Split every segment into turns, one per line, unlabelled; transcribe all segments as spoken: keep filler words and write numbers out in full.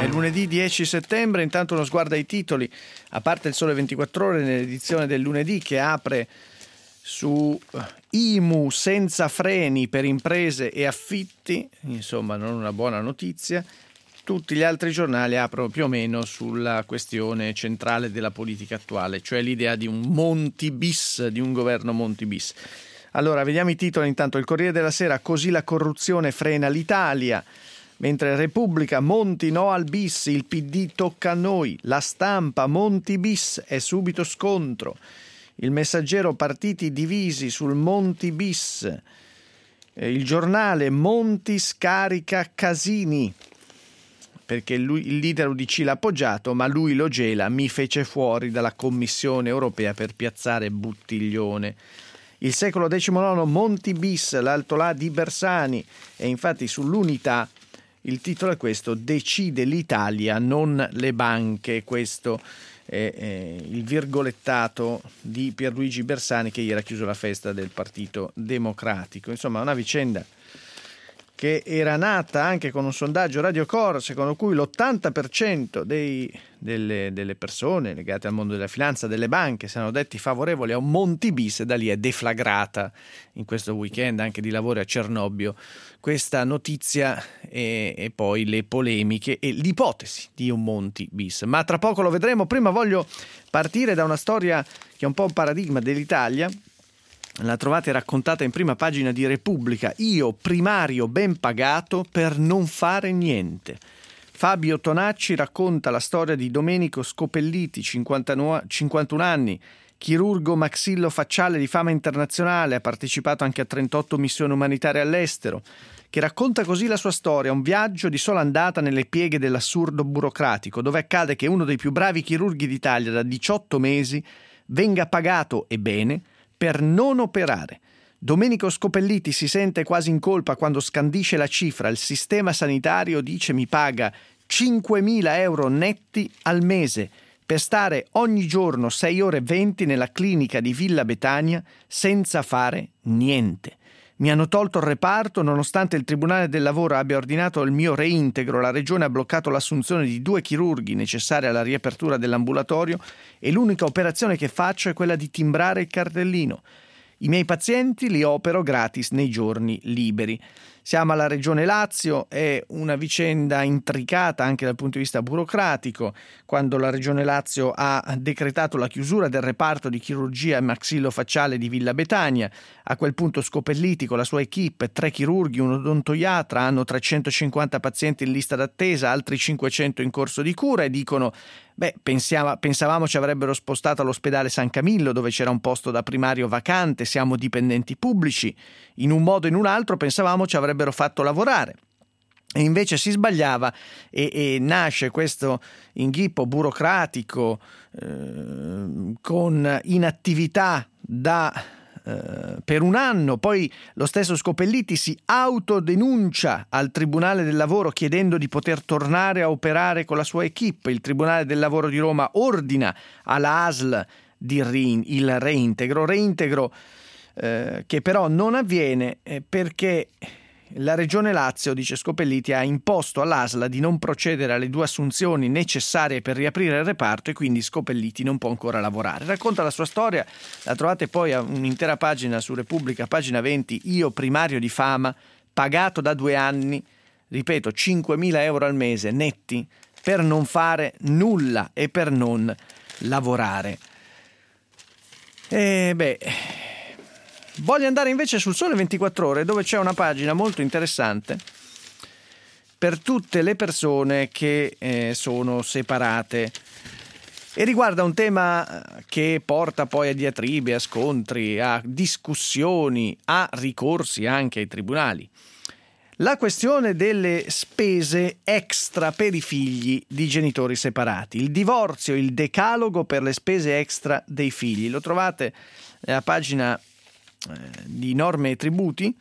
È lunedì dieci settembre, intanto uno sguardo ai titoli, a parte il Sole ventiquattro Ore nell'edizione del lunedì che apre su I M U senza freni per imprese e affitti, insomma non una buona notizia. Tutti gli altri giornali aprono più o meno sulla questione centrale della politica attuale, cioè l'idea di un Monti bis, di un governo Monti bis. Allora, vediamo i titoli intanto. Il Corriere della Sera, così la corruzione frena l'Italia. Mentre Repubblica, Monti no al bis, il P D tocca a noi. La Stampa, Monti bis, è subito scontro. Il Messaggero, partiti divisi sul Monti bis. Il Giornale, Monti scarica Casini, perché lui, il leader U D C l'ha appoggiato, ma lui lo gela, mi fece fuori dalla Commissione europea per piazzare Buttiglione. Il Secolo diciannove, Monti bis, l'altolà di Bersani. E infatti sull'Unità il titolo è questo: decide l'Italia, non le banche. Questo è, è il virgolettato di Pierluigi Bersani, che ieri ha chiuso la festa del Partito Democratico. Insomma, una vicenda che era nata anche con un sondaggio Radio Cor, secondo cui l'ottanta per cento dei, delle, delle persone legate al mondo della finanza, delle banche, si erano detti favorevoli a un Monti bis, e da lì è deflagrata in questo weekend anche di lavoro a Cernobbio questa notizia e, e poi le polemiche e l'ipotesi di un Monti bis. Ma tra poco lo vedremo. Prima voglio partire da una storia che è un po' un paradigma dell'Italia. La trovate raccontata in prima pagina di Repubblica. Io, primario ben pagato per non fare niente. Fabio Tonacci racconta la storia di Domenico Scopelliti, cinquantuno anni, chirurgo maxillofacciale di fama internazionale, ha partecipato anche a trentotto missioni umanitarie all'estero, che racconta così la sua storia, un viaggio di sola andata nelle pieghe dell'assurdo burocratico, dove accade che uno dei più bravi chirurghi d'Italia da diciotto mesi venga pagato, e bene, per non operare. Domenico Scopelliti si sente quasi in colpa quando scandisce la cifra. Il sistema sanitario, dice, mi paga cinquemila euro netti al mese per stare ogni giorno sei ore e venti nella clinica di Villa Betania senza fare niente. Mi hanno tolto il reparto nonostante il Tribunale del Lavoro abbia ordinato il mio reintegro. La Regione ha bloccato l'assunzione di due chirurghi necessari alla riapertura dell'ambulatorio e l'unica operazione che faccio è quella di timbrare il cartellino. I miei pazienti li opero gratis nei giorni liberi. Siamo alla Regione Lazio, è una vicenda intricata anche dal punto di vista burocratico, quando la Regione Lazio ha decretato la chiusura del reparto di chirurgia maxillofacciale di Villa Betania. A quel punto Scopelliti con la sua equipe, tre chirurghi, un odontoiatra, hanno trecentocinquanta pazienti in lista d'attesa, altri cinquecento in corso di cura, e dicono beh, pensiamo, pensavamo ci avrebbero spostato all'ospedale San Camillo dove c'era un posto da primario vacante, siamo dipendenti pubblici, in un modo o in un altro pensavamo ci avrebbero fatto lavorare. E invece si sbagliava e, e nasce questo inghippo burocratico eh, con inattività da eh, per un anno. Poi lo stesso Scopelliti si autodenuncia al Tribunale del Lavoro chiedendo di poter tornare a operare con la sua equipe. Il Tribunale del Lavoro di Roma ordina alla A S L di rein, il reintegro, reintegro eh, che però non avviene eh, perché la Regione Lazio, dice Scopelliti, ha imposto all'A S L di non procedere alle due assunzioni necessarie per riaprire il reparto e quindi Scopelliti non può ancora lavorare. Racconta la sua storia, la trovate poi a un'intera pagina su Repubblica, pagina venti, io primario di fama, pagato da due anni, ripeto, cinquemila euro al mese netti, per non fare nulla e per non lavorare. E beh... Voglio andare invece sul Sole ventiquattro Ore, dove c'è una pagina molto interessante per tutte le persone che eh, sono separate e riguarda un tema che porta poi a diatribe, a scontri, a discussioni, a ricorsi anche ai tribunali. La questione delle spese extra per i figli di genitori separati, il divorzio, il decalogo per le spese extra dei figli. Lo trovate nella pagina di Norme e Tributi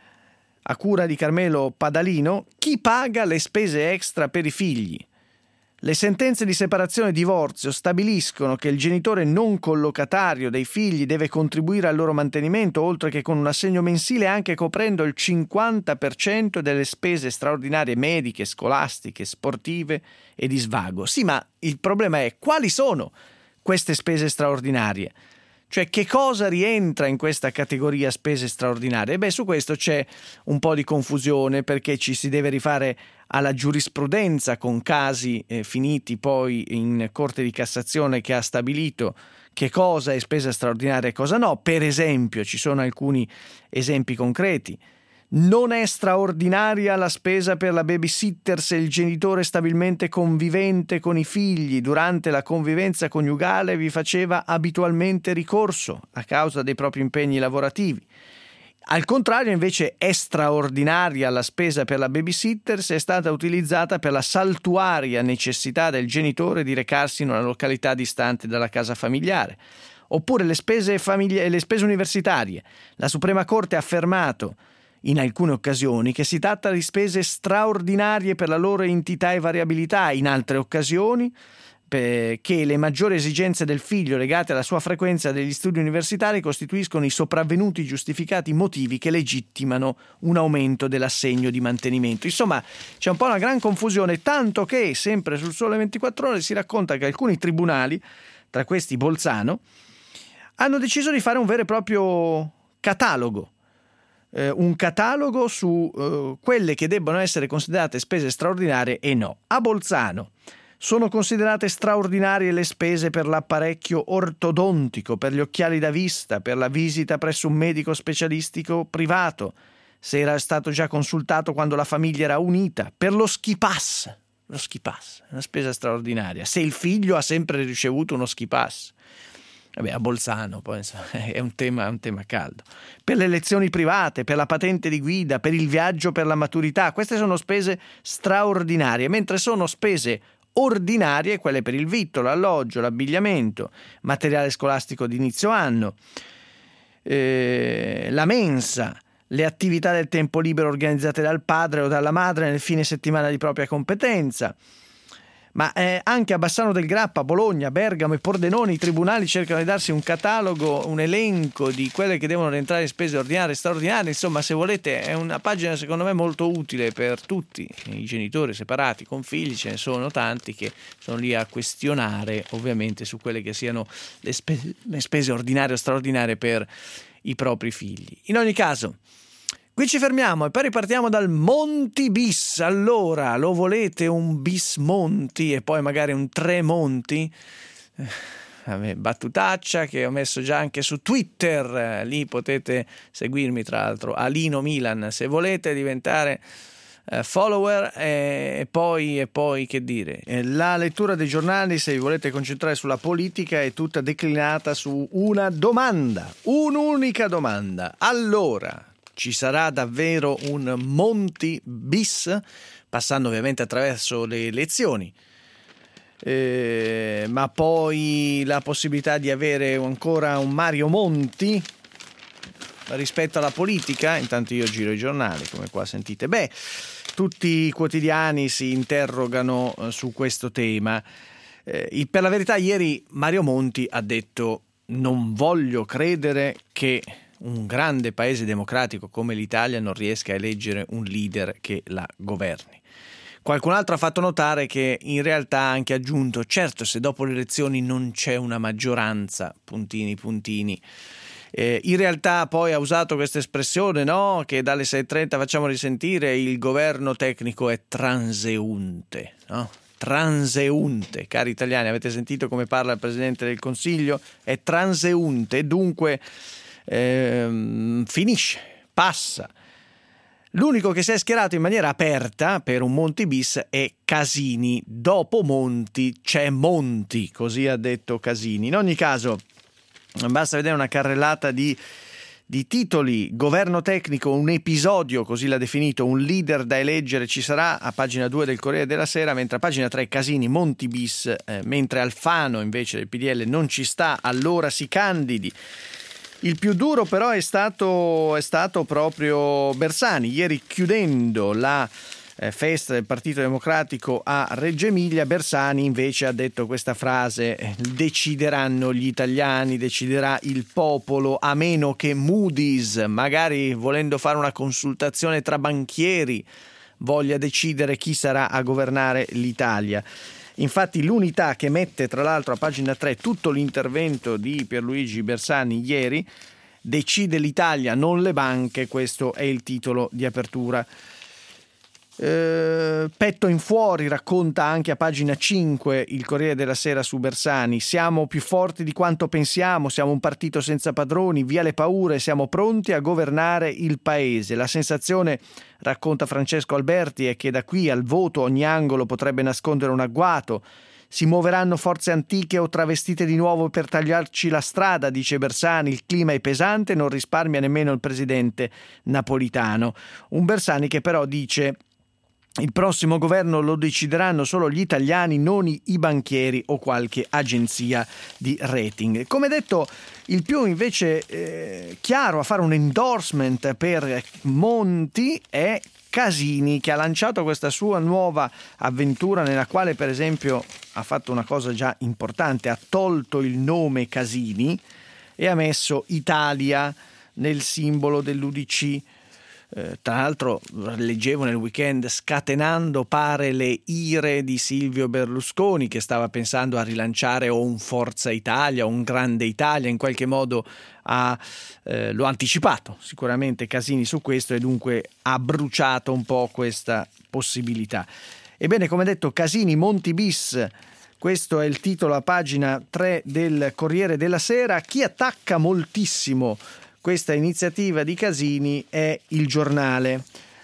a cura di Carmelo Padalino. Chi paga le spese extra per i figli? Le sentenze di separazione e divorzio stabiliscono che il genitore non collocatario dei figli deve contribuire al loro mantenimento, oltre che con un assegno mensile, anche coprendo il cinquanta per cento delle spese straordinarie mediche, scolastiche, sportive e di svago. Sì, ma il problema è: quali sono queste spese straordinarie? Cioè, che cosa rientra in questa categoria spese straordinarie? Beh, su questo c'è un po' di confusione, perché ci si deve rifare alla giurisprudenza con casi eh, finiti poi in Corte di Cassazione, che ha stabilito che cosa è spesa straordinaria e cosa no. Per esempio, ci sono alcuni esempi concreti. Non è straordinaria la spesa per la babysitter se il genitore stabilmente convivente con i figli durante la convivenza coniugale vi faceva abitualmente ricorso a causa dei propri impegni lavorativi. Al contrario, invece, è straordinaria la spesa per la babysitter se è stata utilizzata per la saltuaria necessità del genitore di recarsi in una località distante dalla casa familiare. Oppure le spese, famiglie- le spese universitarie. La Suprema Corte ha affermato in alcune occasioni che si tratta di spese straordinarie per la loro entità e variabilità, in altre occasioni che le maggiori esigenze del figlio legate alla sua frequenza degli studi universitari costituiscono i sopravvenuti giustificati motivi che legittimano un aumento dell'assegno di mantenimento. Insomma, c'è un po' una gran confusione, tanto che sempre sul Sole ventiquattro Ore si racconta che alcuni tribunali, tra questi Bolzano, hanno deciso di fare un vero e proprio catalogo. Eh, un catalogo su eh, quelle che debbono essere considerate spese straordinarie e no. A Bolzano sono considerate straordinarie le spese per l'apparecchio ortodontico, per gli occhiali da vista, per la visita presso un medico specialistico privato, se era stato già consultato quando la famiglia era unita, per lo ski pass. Lo ski pass è una spesa straordinaria, se il figlio ha sempre ricevuto uno ski pass. Vabbè, a Bolzano poi insomma, è un tema, un tema caldo. Per le lezioni private, per la patente di guida, per il viaggio per la maturità, queste sono spese straordinarie, mentre sono spese ordinarie quelle per il vitto, l'alloggio, l'abbigliamento, materiale scolastico di inizio anno, eh, la mensa, le attività del tempo libero organizzate dal padre o dalla madre nel fine settimana di propria competenza. Ma eh, anche a Bassano del Grappa, Bologna, Bergamo e Pordenone i tribunali cercano di darsi un catalogo, un elenco di quelle che devono rientrare in spese ordinarie e straordinarie. Insomma, se volete, è una pagina secondo me molto utile per tutti i genitori separati con figli. Ce ne sono tanti che sono lì a questionare ovviamente su quelle che siano le spese, le spese ordinarie o straordinarie per i propri figli. In ogni caso, qui ci fermiamo e poi ripartiamo dal Monti bis. Allora, lo volete un bis Monti e poi magari un tre Monti? Eh, battutaccia che ho messo già anche su Twitter, lì potete seguirmi tra l'altro, Alino Milan, se volete diventare eh, follower. E, e poi e poi che dire, la lettura dei giornali, se vi volete concentrare sulla politica, è tutta declinata su una domanda, un'unica domanda. Allora, ci sarà davvero un Monti bis, passando ovviamente attraverso le elezioni, eh, ma poi la possibilità di avere ancora un Mario Monti rispetto alla politica? Intanto io giro i giornali, come qua sentite. Beh, tutti i quotidiani si interrogano su questo tema. Eh, per la verità, ieri Mario Monti ha detto: non voglio credere che un grande paese democratico come l'Italia non riesca a eleggere un leader che la governi. Qualcun altro ha fatto notare che in realtà ha anche aggiunto: certo, se dopo le elezioni non c'è una maggioranza, puntini puntini. Eh, in realtà poi ha usato questa espressione, no? Che dalle sei e trenta facciamo risentire, il governo tecnico è transeunte, no? Transeunte, cari italiani, avete sentito come parla il Presidente del Consiglio? È transeunte, dunque Ehm, finisce, passa. L'unico che si è schierato in maniera aperta per un Monti bis è Casini. Dopo Monti c'è Monti, così ha detto Casini. In ogni caso, basta vedere una carrellata di, di titoli. Governo tecnico, un episodio, così l'ha definito, un leader da eleggere ci sarà, a pagina due del Corriere della Sera, mentre a pagina tre Casini, Monti bis, eh, mentre Alfano invece del P D L non ci sta, allora si candidi. Il più duro però è stato, è stato proprio Bersani. Ieri, chiudendo la eh, festa del Partito Democratico a Reggio Emilia. Bersani invece ha detto questa frase: eh, decideranno gli italiani, deciderà il popolo, a meno che Moody's, magari volendo fare una consultazione tra banchieri, voglia decidere chi sarà a governare l'Italia. Infatti l'Unità, che mette tra l'altro a pagina tre tutto l'intervento di Pierluigi Bersani ieri, decide l'Italia, non le banche, questo è il titolo di apertura. Eh, petto in fuori, racconta anche a pagina cinque il Corriere della Sera su Bersani: siamo più forti di quanto pensiamo, siamo un partito senza padroni, via le paure, siamo pronti a governare il paese. La sensazione, racconta Francesco Alberti, è che da qui al voto ogni angolo potrebbe nascondere un agguato. Si muoveranno forze antiche o travestite di nuovo per tagliarci la strada, dice Bersani. Il clima è pesante, non risparmia nemmeno il presidente Napolitano. Un Bersani che però dice: il prossimo governo lo decideranno solo gli italiani, non i banchieri o qualche agenzia di rating. Come detto, il più invece eh, chiaro a fare un endorsement per Monti è Casini, che ha lanciato questa sua nuova avventura nella quale, per esempio, ha fatto una cosa già importante: ha tolto il nome Casini e ha messo Italia nel simbolo dell'U D C. Eh, tra l'altro leggevo nel weekend, scatenando pare le ire di Silvio Berlusconi, che stava pensando a rilanciare o un Forza Italia o un Grande Italia. In qualche modo ha, eh, lo ha anticipato sicuramente Casini su questo, e dunque ha bruciato un po' questa possibilità. Ebbene, come detto, Casini Monti bis, questo è il titolo a pagina tre del Corriere della Sera. Chi attacca moltissimo questa iniziativa di Casini è Il Giornale.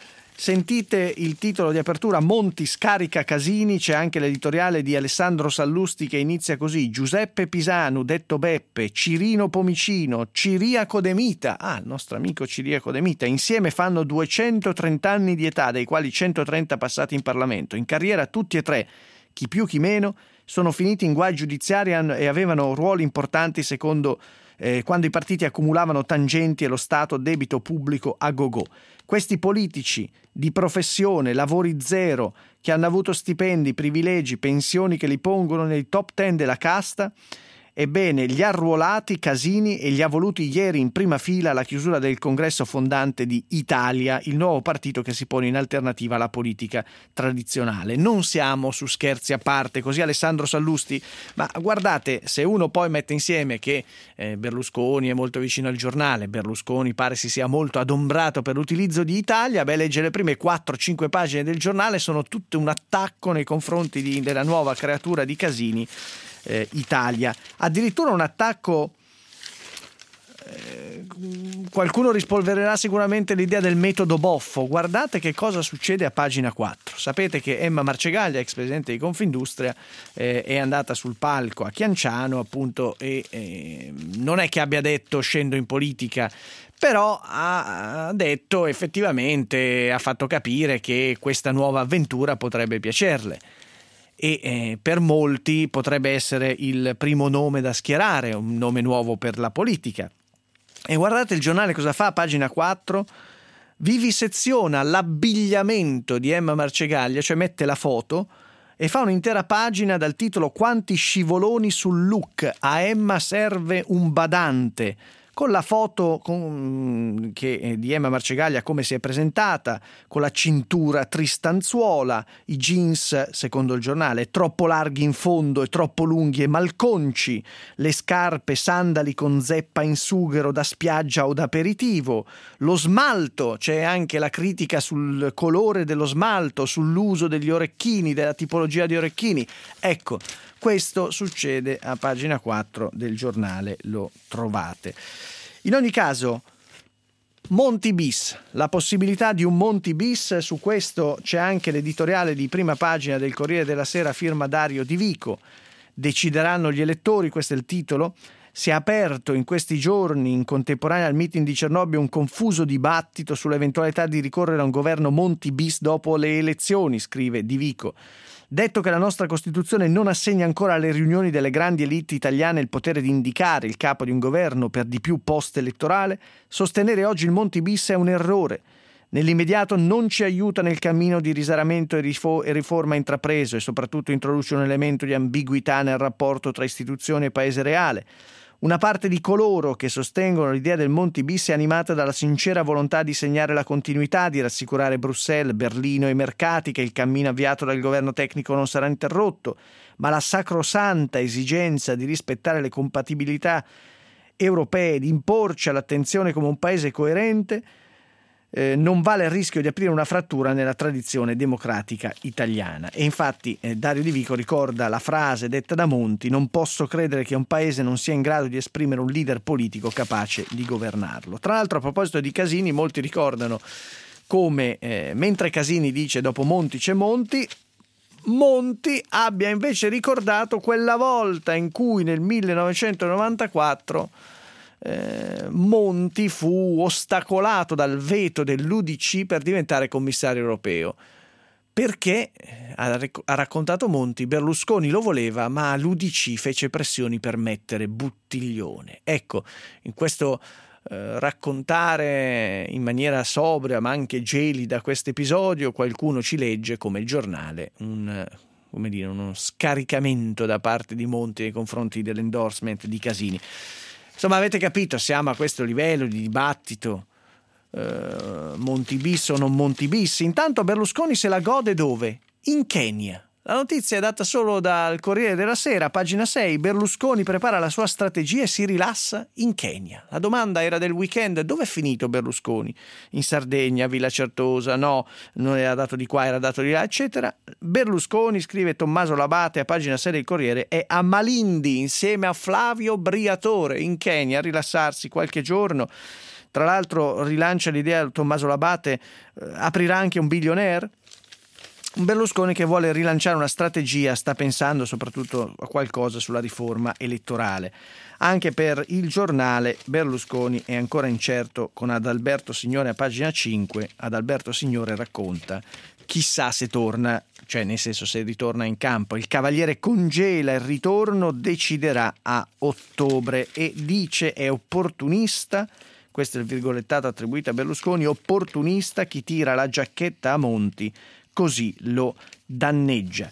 Sentite il titolo di apertura: Monti scarica Casini. C'è anche l'editoriale di Alessandro Sallusti che inizia così: Giuseppe Pisanu, detto Beppe, Cirino Pomicino, Ciriaco De Mita, ah, il nostro amico Ciriaco De Mita, insieme fanno duecentotrenta anni di età, dei quali centotrenta passati in Parlamento. In carriera tutti e tre, chi più chi meno, sono finiti in guai giudiziari e avevano ruoli importanti secondo Eh, quando i partiti accumulavano tangenti e lo Stato debito pubblico a go-go. Questi politici di professione, lavori zero, che hanno avuto stipendi, privilegi, pensioni che li pongono nei top ten della casta, ebbene, li ha arruolati Casini e li ha voluti ieri in prima fila alla chiusura del congresso fondante di Italia, il nuovo partito che si pone in alternativa alla politica tradizionale. Non siamo su scherzi a parte, così Alessandro Sallusti, ma guardate, se uno poi mette insieme che eh, Berlusconi è molto vicino al Giornale, Berlusconi pare si sia molto adombrato per l'utilizzo di Italia, beh, legge le prime quattro cinque pagine del Giornale, sono tutto un attacco nei confronti di, della nuova creatura di Casini, Eh, Italia. Addirittura un attacco, eh, qualcuno rispolvererà sicuramente l'idea del metodo Boffo. Guardate che cosa succede a pagina quattro. Sapete che Emma Marcegaglia, ex presidente di Confindustria, eh, è andata sul palco a Chianciano, appunto, e eh, non è che abbia detto scendo in politica, però ha detto, effettivamente ha fatto capire che questa nuova avventura potrebbe piacerle. E eh, per molti potrebbe essere il primo nome da schierare, un nome nuovo per la politica. E guardate il Giornale cosa fa a pagina quattro: viviseziona l'abbigliamento di Emma Marcegaglia, cioè mette la foto e fa un'intera pagina dal titolo "Quanti scivoloni sul look, a Emma serve un badante", con la foto con, che, di Emma Marcegaglia come si è presentata, con la cintura tristanzuola, i jeans, secondo il Giornale, troppo larghi in fondo e troppo lunghi e malconci, le scarpe sandali con zeppa in sughero da spiaggia o da aperitivo, lo smalto, c'è anche la critica sul colore dello smalto, sull'uso degli orecchini, della tipologia di orecchini. Ecco, questo succede a pagina quattro del Giornale, lo trovate. In ogni caso, Monti bis, la possibilità di un Monti bis, su questo c'è anche l'editoriale di prima pagina del Corriere della Sera, firma Dario Di Vico. Decideranno gli elettori, questo è il titolo. Si è aperto in questi giorni, in contemporanea al meeting di Cernobbio, un confuso dibattito sull'eventualità di ricorrere a un governo Monti bis dopo le elezioni, scrive Di Vico. Detto che la nostra Costituzione non assegna ancora alle riunioni delle grandi elite italiane il potere di indicare il capo di un governo, per di più post-elettorale, sostenere oggi il Monti bis è un errore. Nell'immediato non ci aiuta nel cammino di risanamento e riforma intrapreso e soprattutto introduce un elemento di ambiguità nel rapporto tra istituzioni e paese reale. Una parte di coloro che sostengono l'idea del Monti bis è animata dalla sincera volontà di segnare la continuità, di rassicurare Bruxelles, Berlino e i mercati che il cammino avviato dal governo tecnico non sarà interrotto, ma la sacrosanta esigenza di rispettare le compatibilità europee, di imporci all'attenzione come un paese coerente, eh, non vale il rischio di aprire una frattura nella tradizione democratica italiana. E infatti eh, Dario Di Vico ricorda la frase detta da Monti: non posso credere che un paese non sia in grado di esprimere un leader politico capace di governarlo. Tra l'altro, a proposito di Casini, molti ricordano come eh, mentre Casini dice dopo Monti c'è Monti, Monti abbia invece ricordato quella volta in cui nel millenovecentonovantaquattro eh, Monti fu ostacolato dal veto dell'U D C per diventare commissario europeo. Perché, ha raccontato Monti, Berlusconi lo voleva, ma l'U D C fece pressioni per mettere Buttiglione. Ecco, in questo eh, raccontare in maniera sobria ma anche gelida questo episodio, qualcuno ci legge, come il giornale, un, come dire, uno scaricamento da parte di Monti nei confronti dell'endorsement di Casini. Insomma, avete capito, siamo a questo livello di dibattito. Uh, Monti bis o non Monti bis. Intanto Berlusconi se la gode dove? In Kenya. La notizia è data solo dal Corriere della Sera, pagina sei. Berlusconi prepara la sua strategia e si rilassa in Kenya. La domanda era del weekend: dove è finito Berlusconi? In Sardegna, Villa Certosa? No, non era dato di qua, era dato di là, eccetera. Berlusconi, scrive Tommaso Labate a pagina sei del Corriere, è a Malindi insieme a Flavio Briatore in Kenya a rilassarsi qualche giorno. Tra l'altro rilancia l'idea Tommaso Labate, eh, aprirà anche un billionaire? Un Berlusconi che vuole rilanciare una strategia, sta pensando soprattutto a qualcosa sulla riforma elettorale. Anche per il giornale Berlusconi è ancora incerto con Adalberto Signore a pagina cinque. Adalberto Signore racconta: chissà se torna, cioè nel senso se ritorna in campo. Il Cavaliere congela il ritorno, deciderà a ottobre e dice è opportunista. Questo è il virgolettato attribuito a Berlusconi: opportunista chi tira la giacchetta a Monti, così lo danneggia.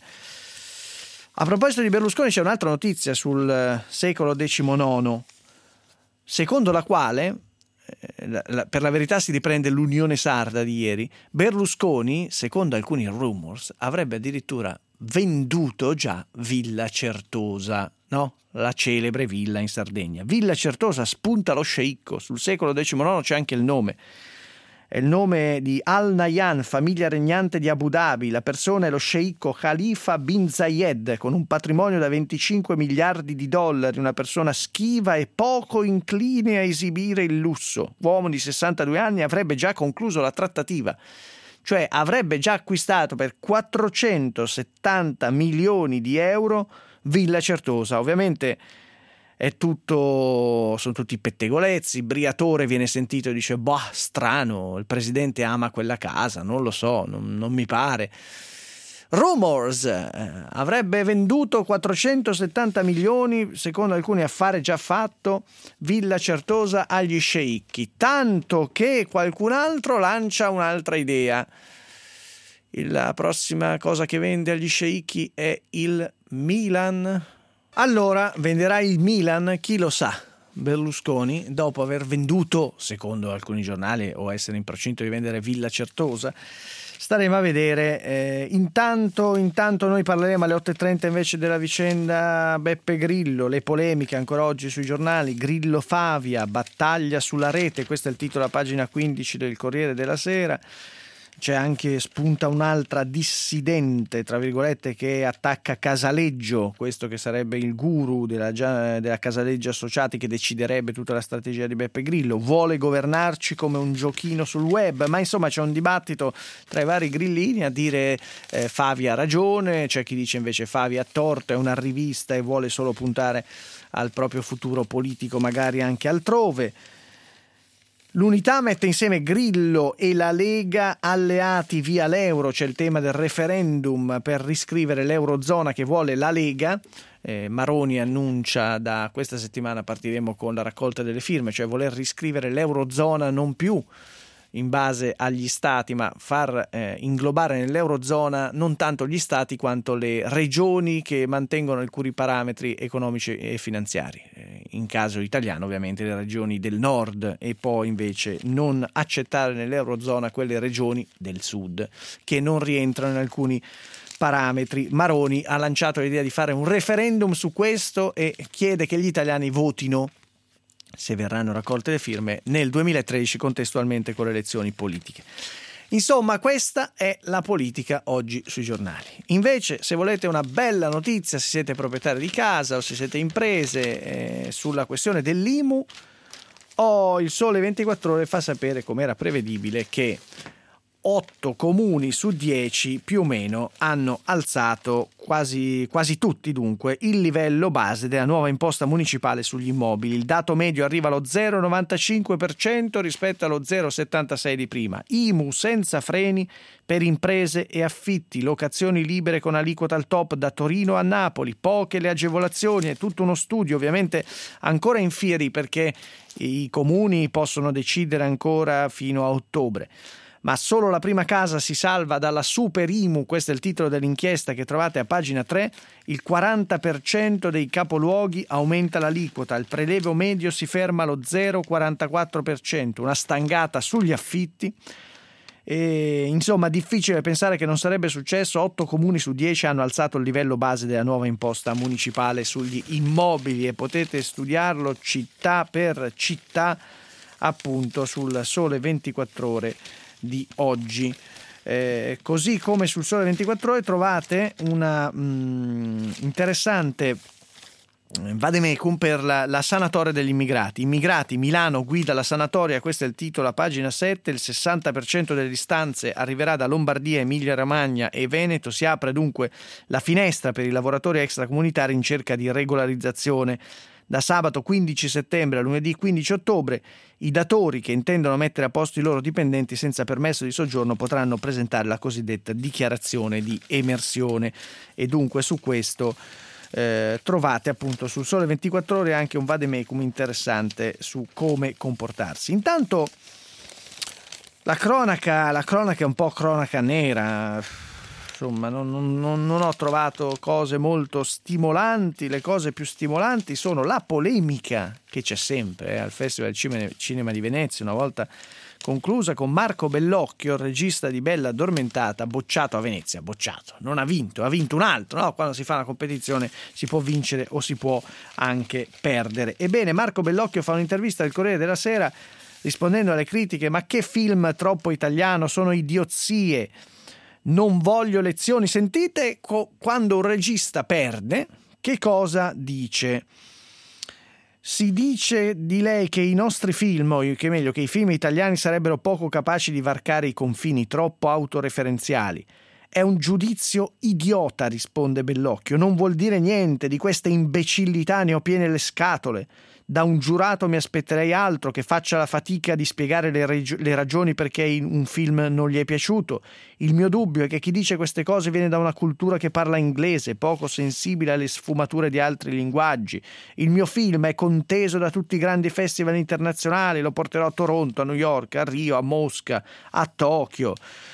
A proposito di Berlusconi c'è un'altra notizia sul Secolo diciannove, secondo la quale, eh, la, la, per la verità si riprende l'Unione Sarda di ieri, Berlusconi, secondo alcuni rumors, avrebbe addirittura venduto già Villa Certosa, no? La celebre villa in Sardegna. Villa Certosa, spunta lo sceicco, sul Secolo diciannove c'è anche il nome. È il nome di Al Nahyan, famiglia regnante di Abu Dhabi. La persona è lo sceicco Khalifa bin Zayed, con un patrimonio da venticinque miliardi di dollari, una persona schiva e poco incline a esibire il lusso. Uomo di sessantadue anni, avrebbe già concluso la trattativa, cioè avrebbe già acquistato per quattrocentosettanta milioni di euro Villa Certosa. Ovviamente è tutto, sono tutti pettegolezzi. Briatore viene sentito e dice: boh, strano, il presidente ama quella casa, non lo so, non, non mi pare. Rumors, eh, avrebbe venduto quattrocentosettanta milioni, secondo alcuni affare già fatto, Villa Certosa agli sceicchi, tanto che qualcun altro lancia un'altra idea. La prossima cosa che vende agli sceicchi è il Milan. Allora venderà il Milan, chi lo sa. Berlusconi, dopo aver venduto, secondo alcuni giornali, o essere in procinto di vendere Villa Certosa, staremo a vedere. Eh, intanto, intanto noi parleremo alle otto e trenta invece della vicenda Beppe Grillo, le polemiche ancora oggi sui giornali. Grillo Favia, battaglia sulla rete, questo è il titolo a pagina quindici del Corriere della Sera. C'è anche, spunta un'altra dissidente, tra virgolette, che attacca Casaleggio, questo che sarebbe il guru della, della Casaleggio Associati, che deciderebbe tutta la strategia di Beppe Grillo. Vuole governarci come un giochino sul web, ma insomma c'è un dibattito tra i vari grillini a dire eh, Favia ha ragione, c'è chi dice invece Favia ha torto, è una rivista e vuole solo puntare al proprio futuro politico, magari anche altrove. L'Unità mette insieme Grillo e la Lega alleati via l'euro. C'è il tema del referendum per riscrivere l'eurozona che vuole la Lega. Eh, Maroni annuncia da questa settimana partiremo con la raccolta delle firme, cioè voler riscrivere l'eurozona non più in base agli stati, ma far eh, inglobare nell'Eurozona non tanto gli stati quanto le regioni che mantengono alcuni parametri economici e finanziari. Eh, in caso italiano ovviamente le regioni del nord, e poi invece non accettare nell'Eurozona quelle regioni del sud che non rientrano in alcuni parametri. Maroni ha lanciato l'idea di fare un referendum su questo e chiede che gli italiani votino, se verranno raccolte le firme, nel duemilatredici contestualmente con le elezioni politiche. Insomma, questa è la politica oggi sui giornali. Invece, se volete una bella notizia, se siete proprietari di casa o se siete imprese, eh, sulla questione dell'I M U, oh, il Sole ventiquattro Ore fa sapere, come era prevedibile, che otto comuni su dieci più o meno hanno alzato, quasi, quasi tutti dunque, il livello base della nuova imposta municipale sugli immobili. Il dato medio arriva allo zero virgola novantacinque per cento rispetto allo zero virgola settantasei di prima. I M U senza freni per imprese e affitti, locazioni libere con aliquota al top da Torino a Napoli, poche le agevolazioni, è tutto uno studio ovviamente ancora in fieri perché i comuni possono decidere ancora fino a ottobre. Ma solo la prima casa si salva dalla super I M U, questo è il titolo dell'inchiesta che trovate a pagina tre, il quaranta per cento dei capoluoghi aumenta l'aliquota, il prelievo medio si ferma allo zero virgola quarantaquattro per cento, una stangata sugli affitti. E, insomma, difficile pensare che non sarebbe successo. otto comuni su dieci hanno alzato il livello base della nuova imposta municipale sugli immobili e potete studiarlo città per città appunto sul Sole ventiquattro Ore di oggi. Eh, così come sul Sole ventiquattro Ore trovate una mh, interessante vademecum per la, la sanatoria degli immigrati. Immigrati, Milano guida la sanatoria, questo è il titolo a pagina sette. Il sessanta per cento delle istanze arriverà da Lombardia, Emilia Romagna e Veneto. Si apre dunque la finestra per i lavoratori extracomunitari in cerca di regolarizzazione. Da sabato quindici settembre a lunedì quindici ottobre i datori che intendono mettere a posto i loro dipendenti senza permesso di soggiorno potranno presentare la cosiddetta dichiarazione di emersione, e dunque su questo eh, trovate appunto sul Sole ventiquattro Ore anche un vademecum interessante su come comportarsi. Intanto la cronaca, la cronaca è un po' cronaca nera. Insomma, non, non, non ho trovato cose molto stimolanti. Le cose più stimolanti sono la polemica che c'è sempre eh, al Festival del Cinema di Venezia, una volta conclusa, con Marco Bellocchio, il regista di Bella Addormentata, bocciato a Venezia. Bocciato, non ha vinto, ha vinto un altro, no? Quando si fa una competizione si può vincere o si può anche perdere. Ebbene, Marco Bellocchio fa un'intervista al Corriere della Sera rispondendo alle critiche: ma che film troppo italiano, sono idiozie, non voglio lezioni. Sentite co- quando un regista perde, che cosa dice. Si dice di lei che i nostri film, o che meglio, che i film italiani sarebbero poco capaci di varcare i confini, troppo autoreferenziali. È un giudizio idiota, risponde Bellocchio, non vuol dire niente, di queste imbecillità ne ho piene le scatole. Da un giurato mi aspetterei altro, che faccia la fatica di spiegare le, reg- le ragioni perché un film non gli è piaciuto. Il mio dubbio è che chi dice queste cose viene da una cultura che parla inglese, poco sensibile alle sfumature di altri linguaggi. Il mio film è conteso da tutti i grandi festival internazionali, lo porterò a Toronto, a New York, a Rio, a Mosca, a Tokyo.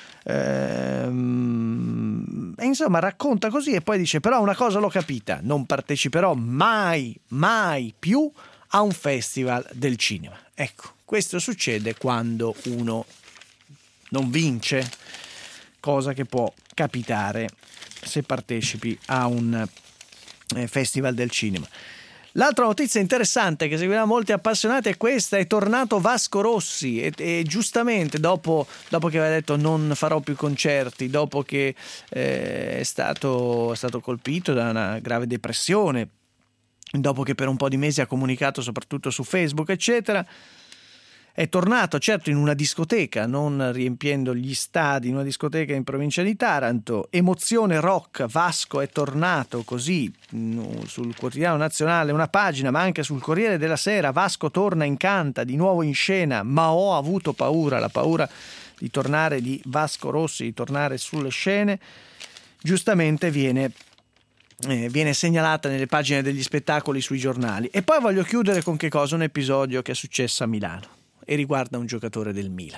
Ehm, e insomma racconta così e poi dice: però una cosa l'ho capita, non parteciperò mai, mai più a un festival del cinema. Ecco, questo succede quando uno non vince, cosa che può capitare se partecipi a un festival del cinema. L'altra notizia interessante che seguirà molti appassionati è questa: è tornato Vasco Rossi e, e giustamente dopo, dopo che aveva detto non farò più concerti, dopo che eh, è, stato, è stato colpito da una grave depressione, dopo che per un po' di mesi ha comunicato soprattutto su Facebook eccetera, è tornato certo in una discoteca, non riempiendo gli stadi, in una discoteca in provincia di Taranto. Emozione rock, Vasco è tornato, così sul Quotidiano Nazionale una pagina, ma anche sul Corriere della Sera: Vasco torna in canta, di nuovo in scena, ma ho avuto paura, la paura di tornare di Vasco Rossi, di tornare sulle scene, giustamente viene Eh, viene segnalata nelle pagine degli spettacoli sui giornali. E poi voglio chiudere con che cosa? Un episodio che è successo a Milano e riguarda un giocatore del Milan.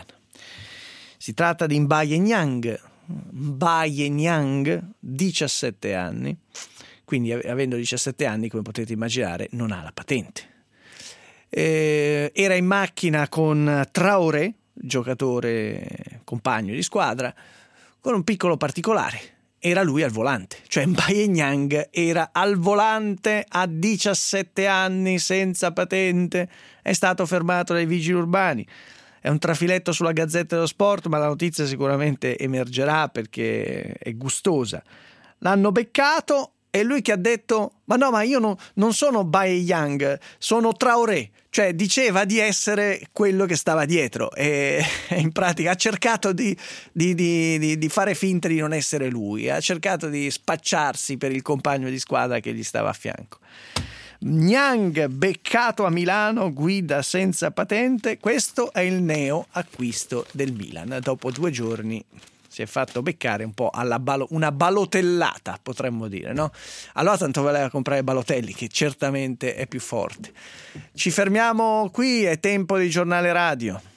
Si tratta di Mbaye Niang, Mbaye Niang, diciassette anni, quindi avendo diciassette anni, come potete immaginare, non ha la patente. Eh, era in macchina con Traoré, giocatore compagno di squadra, con un piccolo particolare: era lui al volante, cioè Mbaye Niang era al volante a diciassette anni senza patente, è stato fermato dai vigili urbani. È un trafiletto sulla Gazzetta dello Sport, ma la notizia sicuramente emergerà perché è gustosa. L'hanno beccato e lui che ha detto: ma no, ma io no, non sono Mbaye Niang, sono Traoré. Cioè diceva di essere quello che stava dietro e in pratica ha cercato di, di, di, di fare finta di non essere lui, ha cercato di spacciarsi per il compagno di squadra che gli stava a fianco. Niang beccato a Milano, guida senza patente. Questo è il neo acquisto del Milan. Dopo due giorni si è fatto beccare un po' alla balo- una balotellata, potremmo dire, no? Allora tanto voleva comprare Balotelli, che certamente è più forte. Ci fermiamo qui, è tempo di giornale radio.